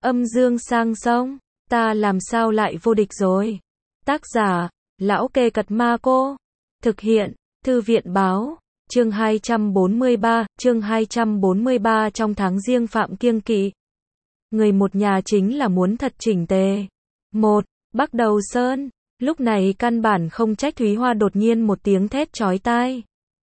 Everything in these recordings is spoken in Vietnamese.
Âm dương sang sông, ta làm sao lại vô địch rồi. Tác giả, Lão Kê Cật Ma Cô. Thực hiện, Thư viện báo. Chương 243 trong tháng Giêng Phạm kiêng kỵ. Người một nhà chính là muốn thật chỉnh tề. 1. Bắc Đầu Sơn. Lúc này căn bản không trách Thúy Hoa đột nhiên một tiếng thét chói tai.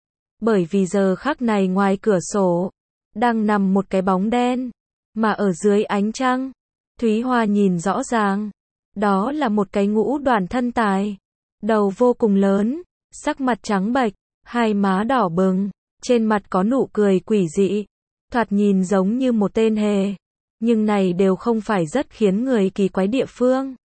Bởi vì giờ khắc này ngoài cửa sổ, đang nằm một cái bóng đen, mà ở dưới ánh trăng, Thúy Hoa nhìn rõ ràng, đó là một cái ngũ đoàn thân tài, đầu vô cùng lớn, sắc mặt trắng bệch, hai má đỏ bừng, trên mặt có nụ cười quỷ dị, thoạt nhìn giống như một tên hề, nhưng này đều không phải rất khiến người kỳ quái địa phương.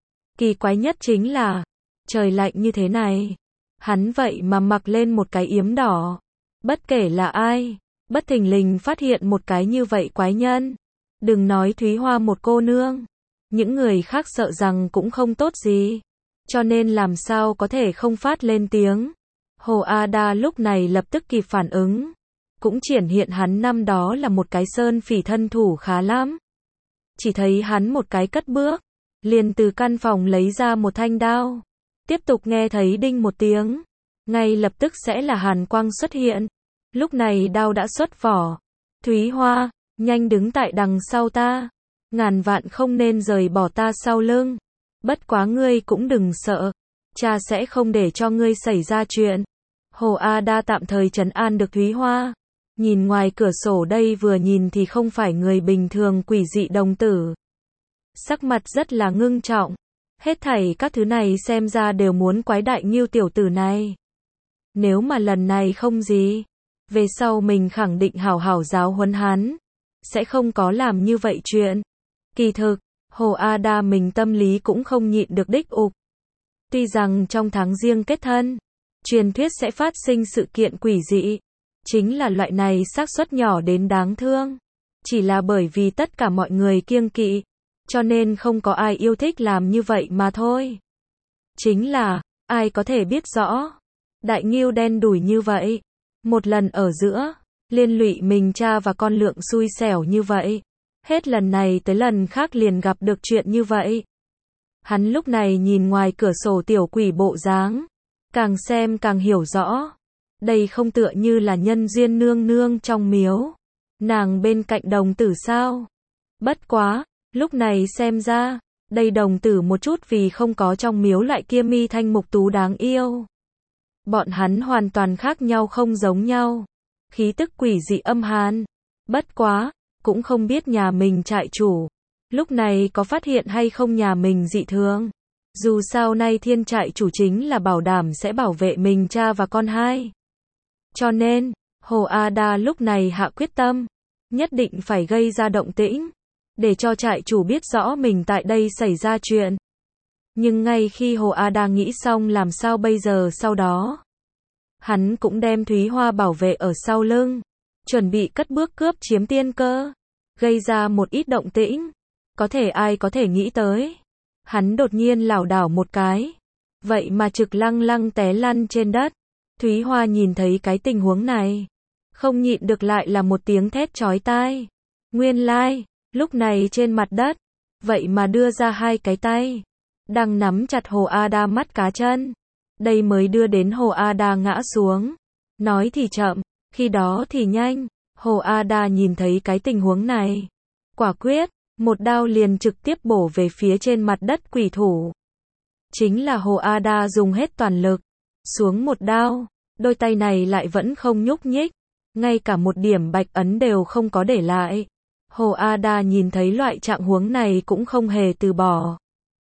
Kỳ quái nhất chính là, trời lạnh như thế này, hắn vậy mà mặc lên một cái yếm đỏ, bất kể là ai, bất thình lình phát hiện một cái như vậy quái nhân. Đừng nói Thúy Hoa một cô nương, những người khác sợ rằng cũng không tốt gì, cho nên làm sao có thể không phát lên tiếng. Hồ A Đa lúc này lập tức kịp phản ứng, cũng triển hiện hắn năm đó là một cái sơn phỉ thân thủ khá lắm. Chỉ thấy hắn một cái cất bước, liền từ căn phòng lấy ra một thanh đao, tiếp tục nghe thấy đinh một tiếng, ngay lập tức sẽ là hàn quang xuất hiện. Lúc này đao đã xuất vỏ. Thúy Hoa, nhanh đứng tại đằng sau ta, ngàn vạn không nên rời bỏ ta sau lưng. Bất quá ngươi cũng đừng sợ, cha sẽ không để cho ngươi xảy ra chuyện. Hồ A Đa tạm thời trấn an được Thúy Hoa. Nhìn ngoài cửa sổ đây vừa nhìn thì không phải người bình thường quỷ dị đồng tử. Sắc mặt rất là ngưng trọng. Hết thảy các thứ này xem ra đều muốn quái Đại Ngưu tiểu tử này. Nếu mà lần này không gì, về sau mình khẳng định hảo hảo giáo huấn hắn, sẽ không có làm như vậy chuyện. Kỳ thực, Hồ A Đa mình tâm lý cũng không nhịn được đích ục. Tuy rằng trong tháng Giêng kết thân, truyền thuyết sẽ phát sinh sự kiện quỷ dị, chính là loại này xác suất nhỏ đến đáng thương. Chỉ là bởi vì tất cả mọi người kiêng kỵ, cho nên không có ai yêu thích làm như vậy mà thôi. Chính là, ai có thể biết rõ, Đại Ngưu đen đủi như vậy, một lần ở giữa, liên lụy mình cha và con Lượng xui xẻo như vậy. Hết lần này tới lần khác liền gặp được chuyện như vậy. Hắn lúc này nhìn ngoài cửa sổ tiểu quỷ bộ dáng, càng xem càng hiểu rõ. Đây không tựa như là nhân duyên nương nương trong miếu, nàng bên cạnh đồng tử sao. Bất quá, lúc này xem ra, đây đồng tử một chút vì không có trong miếu loại kia mi thanh mục tú đáng yêu. Bọn hắn hoàn toàn khác nhau không giống nhau. Khí tức quỷ dị âm hàn. Bất quá, cũng không biết nhà mình trại chủ lúc này có phát hiện hay không nhà mình dị thường. Dù sao nay thiên trại chủ chính là bảo đảm sẽ bảo vệ mình cha và con hai. Cho nên, Hồ A Đa lúc này hạ quyết tâm, nhất định phải gây ra động tĩnh, để cho trại chủ biết rõ mình tại đây xảy ra chuyện. Nhưng ngay khi Hồ A Đa nghĩ xong làm sao bây giờ sau đó, hắn cũng đem Thúy Hoa bảo vệ ở sau lưng, chuẩn bị cất bước cướp chiếm tiên cơ, gây ra một ít động tĩnh. Có thể ai có thể nghĩ tới, hắn đột nhiên lảo đảo một cái, vậy mà trực lăng lăng té lăn trên đất. Thúy Hoa nhìn thấy cái tình huống này, không nhịn được lại là một tiếng thét chói tai. Nguyên lai, lúc này trên mặt đất, vậy mà đưa ra hai cái tay, đang nắm chặt Hồ A Đa mắt cá chân. Đây mới đưa đến Hồ A Đa ngã xuống. Nói thì chậm, khi đó thì nhanh. Hồ A Đa nhìn thấy cái tình huống này, quả quyết, một đao liền trực tiếp bổ về phía trên mặt đất quỷ thủ. Chính là Hồ A Đa dùng hết toàn lực, xuống một đao, đôi tay này lại vẫn không nhúc nhích, ngay cả một điểm bạch ấn đều không có để lại. Hồ A Đa nhìn thấy loại trạng huống này cũng không hề từ bỏ,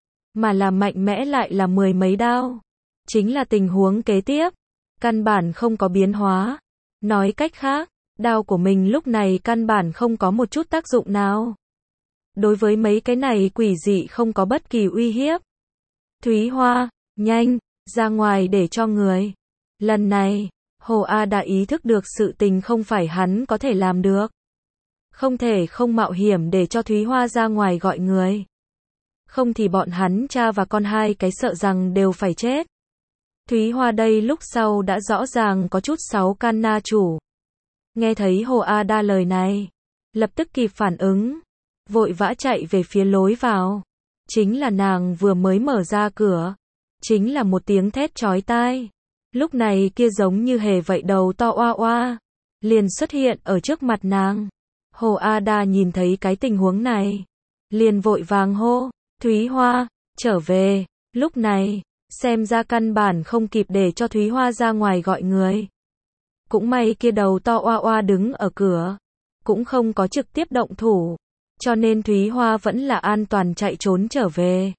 mà là mạnh mẽ lại là mười mấy đao. Chính là tình huống kế tiếp, căn bản không có biến hóa. Nói cách khác, đao của mình lúc này căn bản không có một chút tác dụng nào. Đối với mấy cái này quỷ dị không có bất kỳ uy hiếp. Thúy Hoa, nhanh, ra ngoài để cho người. Lần này, Hồ A đã ý thức được sự tình không phải hắn có thể làm được. Không thể không mạo hiểm để cho Thúy Hoa ra ngoài gọi người. Không thì bọn hắn cha và con hai cái sợ rằng đều phải chết. Thúy Hoa đây lúc sau đã rõ ràng có chút sáu can na chủ. Nghe thấy Hồ A Đa lời này, lập tức kịp phản ứng. vội vã chạy về phía lối vào. Chính là nàng vừa mới mở ra cửa, chính là một tiếng thét chói tai. Lúc này kia giống như hề vậy đầu to oa oa, liền xuất hiện ở trước mặt nàng. Hồ Ada nhìn thấy cái tình huống này, liền vội vàng hô, Thúy Hoa, trở về. Lúc này, xem ra căn bản không kịp để cho Thúy Hoa ra ngoài gọi người. Cũng may kia đầu to oa oa đứng ở cửa, cũng không có trực tiếp động thủ, cho nên Thúy Hoa vẫn là an toàn chạy trốn trở về.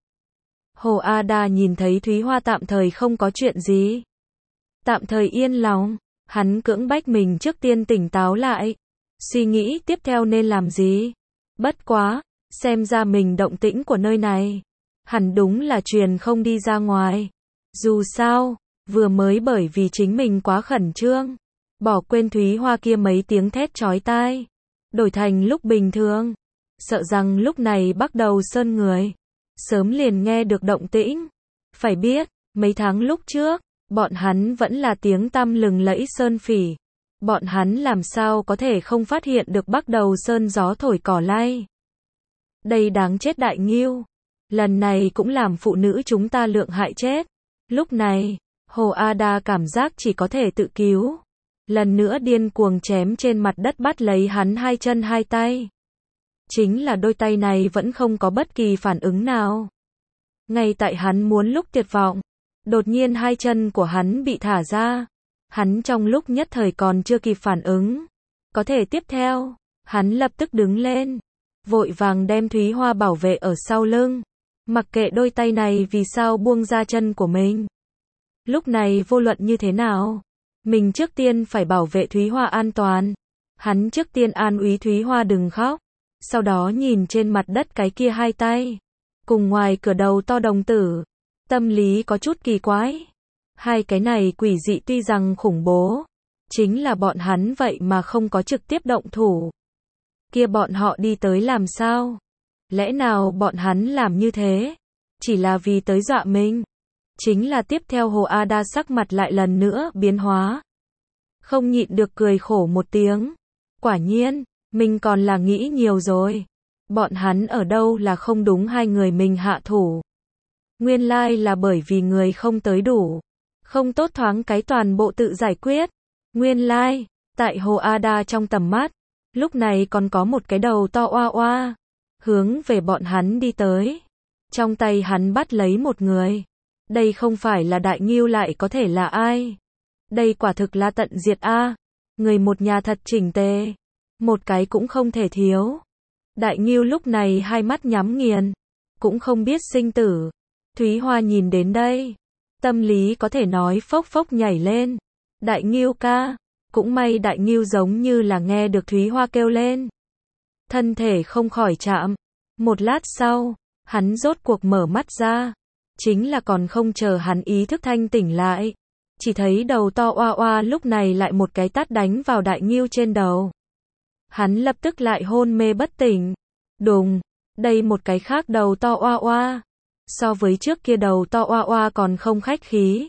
Hồ Ada nhìn thấy Thúy Hoa tạm thời không có chuyện gì, tạm thời yên lòng, hắn cưỡng bách mình trước tiên tỉnh táo lại, suy nghĩ tiếp theo nên làm gì. Bất quá, xem ra mình động tĩnh của nơi này, hẳn đúng là truyền không đi ra ngoài. Dù sao, vừa mới bởi vì chính mình quá khẩn trương, bỏ quên Thúy Hoa kia mấy tiếng thét chói tai, đổi thành lúc bình thường, sợ rằng lúc này Bắc Đầu Sơn người sớm liền nghe được động tĩnh. Phải biết, mấy tháng lúc trước, bọn hắn vẫn là tiếng tăm lừng lẫy sơn phỉ, bọn hắn làm sao có thể không phát hiện được Bắc Đầu Sơn gió thổi cỏ lay. Đây đáng chết Đại Ngưu, lần này cũng làm phụ nữ chúng ta lượng hại chết. Lúc này, Hồ Ada cảm giác chỉ có thể tự cứu, lần nữa điên cuồng chém trên mặt đất bắt lấy hắn hai chân hai tay. Chính là đôi tay này vẫn không có bất kỳ phản ứng nào. Ngay tại hắn muốn lúc tuyệt vọng, đột nhiên hai chân của hắn bị thả ra. Hắn trong lúc nhất thời còn chưa kịp phản ứng, có thể tiếp theo, hắn lập tức đứng lên, vội vàng đem Thúy Hoa bảo vệ ở sau lưng, mặc kệ đôi tay này vì sao buông ra chân của mình. Lúc này vô luận như thế nào, mình trước tiên phải bảo vệ Thúy Hoa an toàn. Hắn trước tiên an ủi Thúy Hoa đừng khóc, sau đó nhìn trên mặt đất cái kia hai tay, cùng ngoài cửa đầu to đồng tử, tâm lý có chút kỳ quái. Hai cái này quỷ dị tuy rằng khủng bố, chính là bọn hắn vậy mà không có trực tiếp động thủ. Kia bọn họ đi tới làm sao? Lẽ nào bọn hắn làm như thế chỉ là vì tới dọa mình? Chính là tiếp theo Hồ Ada sắc mặt lại lần nữa biến hóa, không nhịn được cười khổ một tiếng. Quả nhiên, mình còn là nghĩ nhiều rồi. Bọn hắn ở đâu là không đúng hai người mình hạ thủ. Nguyên lai là bởi vì người không tới đủ, không tốt thoáng cái toàn bộ tự giải quyết. Nguyên lai, tại Hồ Ada trong tầm mắt, lúc này còn có một cái đầu to oa oa, hướng về bọn hắn đi tới. Trong tay hắn bắt lấy một người. Đây không phải là Đại Ngưu lại có thể là ai? Đây quả thực là tận diệt a. Người một nhà thật chỉnh tề, một cái cũng không thể thiếu. Đại Ngưu lúc này hai mắt nhắm nghiền, cũng không biết sinh tử. Thúy Hoa nhìn đến đây, tâm lý có thể nói phốc phốc nhảy lên. Đại Ngưu ca, cũng may Đại Ngưu giống như là nghe được Thúy Hoa kêu lên, thân thể không khỏi chạm. Một lát sau, hắn rốt cuộc mở mắt ra, chính là còn không chờ hắn ý thức thanh tỉnh lại, chỉ thấy đầu to oa oa lúc này lại một cái tát đánh vào Đại Ngưu trên đầu. Hắn lập tức lại hôn mê bất tỉnh. Đùng, đây một cái khác đầu to oa oa, so với trước kia đầu to oa oa còn không khách khí.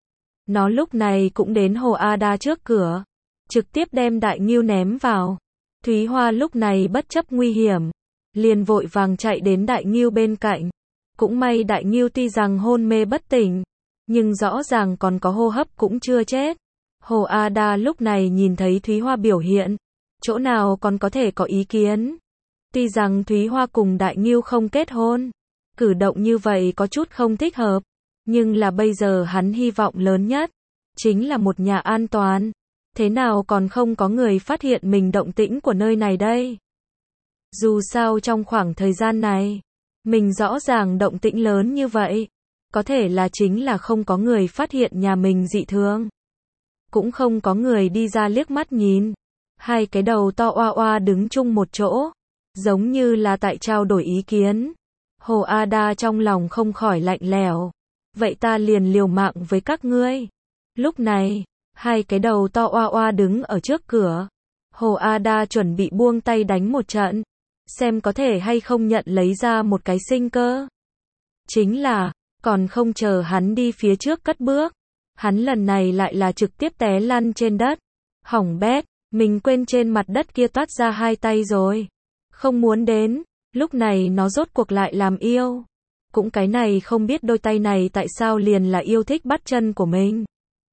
Nó lúc này cũng đến Hồ Ada trước cửa, trực tiếp đem Đại Ngưu ném vào. Thúy Hoa lúc này bất chấp nguy hiểm, liền vội vàng chạy đến Đại Ngưu bên cạnh. Cũng may Đại Ngưu tuy rằng hôn mê bất tỉnh, nhưng rõ ràng còn có hô hấp cũng chưa chết. Hồ Ada lúc này nhìn thấy Thúy Hoa biểu hiện, chỗ nào còn có thể có ý kiến. Tuy rằng Thúy Hoa cùng Đại Ngưu không kết hôn, cử động như vậy có chút không thích hợp, nhưng là bây giờ hắn hy vọng lớn nhất chính là một nhà an toàn. Thế nào còn không có người phát hiện mình động tĩnh của nơi này đây? Dù sao trong khoảng thời gian này, mình rõ ràng động tĩnh lớn như vậy, có thể là chính là không có người phát hiện nhà mình dị thường, cũng không có người đi ra liếc mắt nhìn. Hai cái đầu to oa oa đứng chung một chỗ, giống như là tại trao đổi ý kiến. Hồ Ada trong lòng không khỏi lạnh lẽo. Vậy ta liền liều mạng với các ngươi. Lúc này, hai cái đầu to oa oa đứng ở trước cửa. Hồ Ada chuẩn bị buông tay đánh một trận, xem có thể hay không nhận lấy ra một cái sinh cơ. Chính là, còn không chờ hắn đi phía trước cất bước, hắn lần này lại là trực tiếp té lăn trên đất. Hỏng bét, mình quên trên mặt đất kia toát ra hai tay rồi. Không muốn đến, Lúc này nó rốt cuộc lại làm yêu. Cũng cái này không biết đôi tay này tại sao liền là yêu thích bắt chân của mình.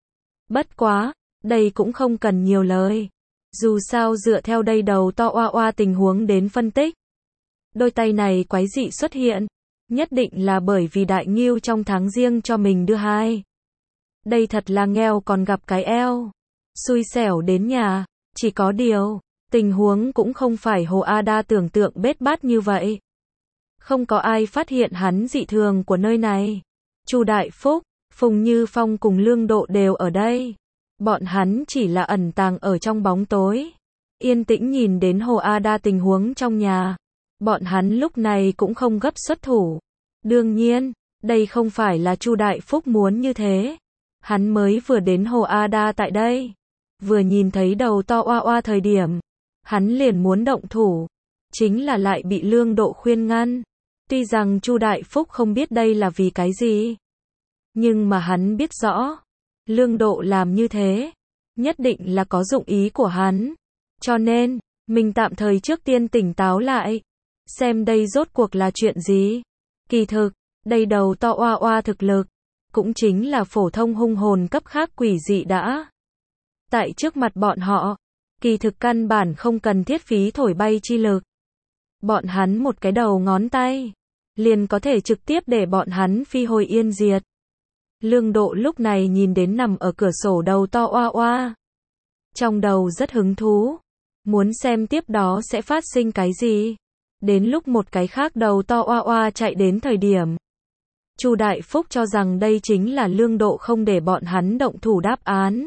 Bất quá, đây cũng không cần nhiều lời. Dù sao dựa theo đây đầu to oa oa tình huống đến phân tích. Đôi tay này quái dị xuất hiện. Nhất định là bởi vì đại ngưu trong tháng riêng cho mình đưa hai. Đây thật là nghèo còn gặp cái eo. Xui xẻo đến nhà. Chỉ có điều, tình huống cũng không phải Hồ A Đa tưởng tượng bết bát như vậy. Không có ai phát hiện hắn dị thường của nơi này. Chu Đại Phúc, Phùng Như Phong cùng Lương Độ đều ở đây. Bọn hắn chỉ là ẩn tàng ở trong bóng tối. Yên tĩnh nhìn đến Hồ A Đa tình huống trong nhà. Bọn hắn lúc này cũng không gấp xuất thủ. Đương nhiên, đây không phải là Chu Đại Phúc muốn như thế. Hắn mới vừa đến Hồ A Đa tại đây. Vừa nhìn thấy đầu to oa oa thời điểm. Hắn liền muốn động thủ. Chính là lại bị Lương Độ khuyên ngăn. Tuy rằng Chu Đại Phúc không biết đây là vì cái gì. Nhưng mà hắn biết rõ. Lương Độ làm như thế. Nhất định là có dụng ý của hắn. Cho nên, mình tạm thời trước tiên tỉnh táo lại. Xem đây rốt cuộc là chuyện gì. Kỳ thực, đây đầu to oa oa thực lực. Cũng chính là phổ thông hung hồn cấp khác quỷ dị đã. Tại trước mặt bọn họ. Kỳ thực căn bản không cần thiết phí thổi bay chi lực. Bọn hắn một cái đầu ngón tay. Liền có thể trực tiếp để bọn hắn phi hồi yên diệt. Lương Độ lúc này nhìn đến nằm ở cửa sổ đầu to oa oa. Trong đầu rất hứng thú. Muốn xem tiếp đó sẽ phát sinh cái gì. Đến lúc một cái khác đầu to oa oa chạy đến thời điểm. Chu Đại Phúc cho rằng đây chính là Lương Độ không để bọn hắn động thủ đáp án.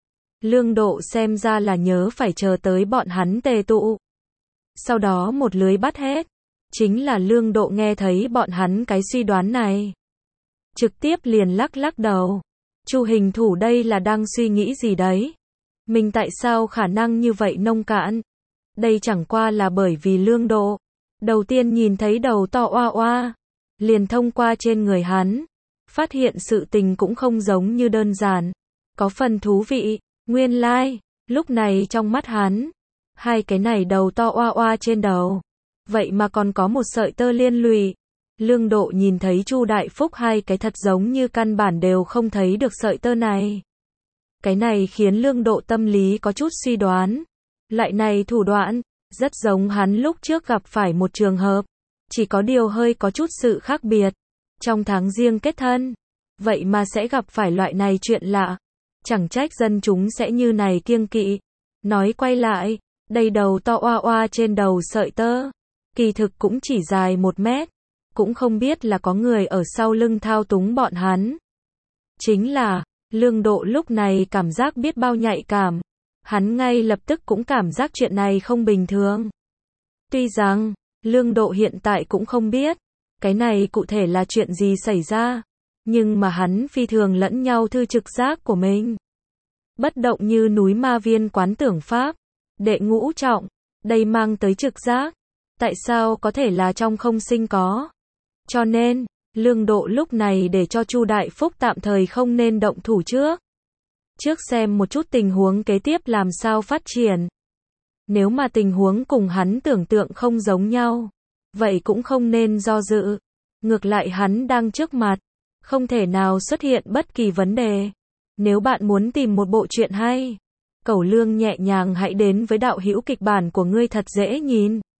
Lương Độ xem ra là nhớ phải chờ tới bọn hắn tề tụ. Sau đó một lưới bắt hết. Chính là Lương Độ nghe thấy bọn hắn cái suy đoán này. Trực tiếp liền lắc lắc đầu. Chu hình thủ đây là đang suy nghĩ gì đấy? Mình tại sao khả năng như vậy nông cạn? Đây chẳng qua là bởi vì Lương Độ. Đầu tiên nhìn thấy đầu to oa oa. Liền thông qua trên người hắn. Phát hiện sự tình cũng không giống như đơn giản. Có phần thú vị. Nguyên lai, lúc này trong mắt hắn. Hai cái này đầu to oa oa trên đầu. Vậy mà còn có một sợi tơ liên lụy. Lương Độ nhìn thấy Chu Đại Phúc hai cái thật giống như căn bản đều không thấy được sợi tơ này. Cái này khiến Lương Độ tâm lý có chút suy đoán. Loại này thủ đoạn, rất giống hắn lúc trước gặp phải một trường hợp. Chỉ có điều hơi có chút sự khác biệt. Trong tháng riêng kết thân. Vậy mà sẽ gặp phải loại này chuyện lạ. Chẳng trách dân chúng sẽ như này kiêng kỵ. Nói quay lại, đây đầu to oa oa trên đầu sợi tơ. Kỳ thực cũng chỉ dài 1 mét. Cũng không biết là có người ở sau lưng thao túng bọn hắn. Chính là, Lương Độ lúc này cảm giác biết bao nhạy cảm. Hắn ngay lập tức cũng cảm giác chuyện này không bình thường. Tuy rằng, Lương Độ hiện tại cũng không biết. Cái này cụ thể là chuyện gì xảy ra. Nhưng mà hắn phi thường lẫn nhau thư trực giác của mình. Bất động như núi ma viên quán tưởng pháp. Đệ ngũ trọng, đây mang tới trực giác. Tại sao có thể là trong không sinh có? Cho nên, Lương Độ lúc này để cho Chu Đại Phúc tạm thời không nên động thủ trước. Trước xem một chút tình huống kế tiếp làm sao phát triển. Nếu mà tình huống cùng hắn tưởng tượng không giống nhau, vậy cũng không nên do dự. Ngược lại hắn đang trước mặt, không thể nào xuất hiện bất kỳ vấn đề. Nếu bạn muốn tìm một bộ truyện hay, Cẩu Lương nhẹ nhàng hãy đến với đạo hữu kịch bản của ngươi thật dễ nhìn.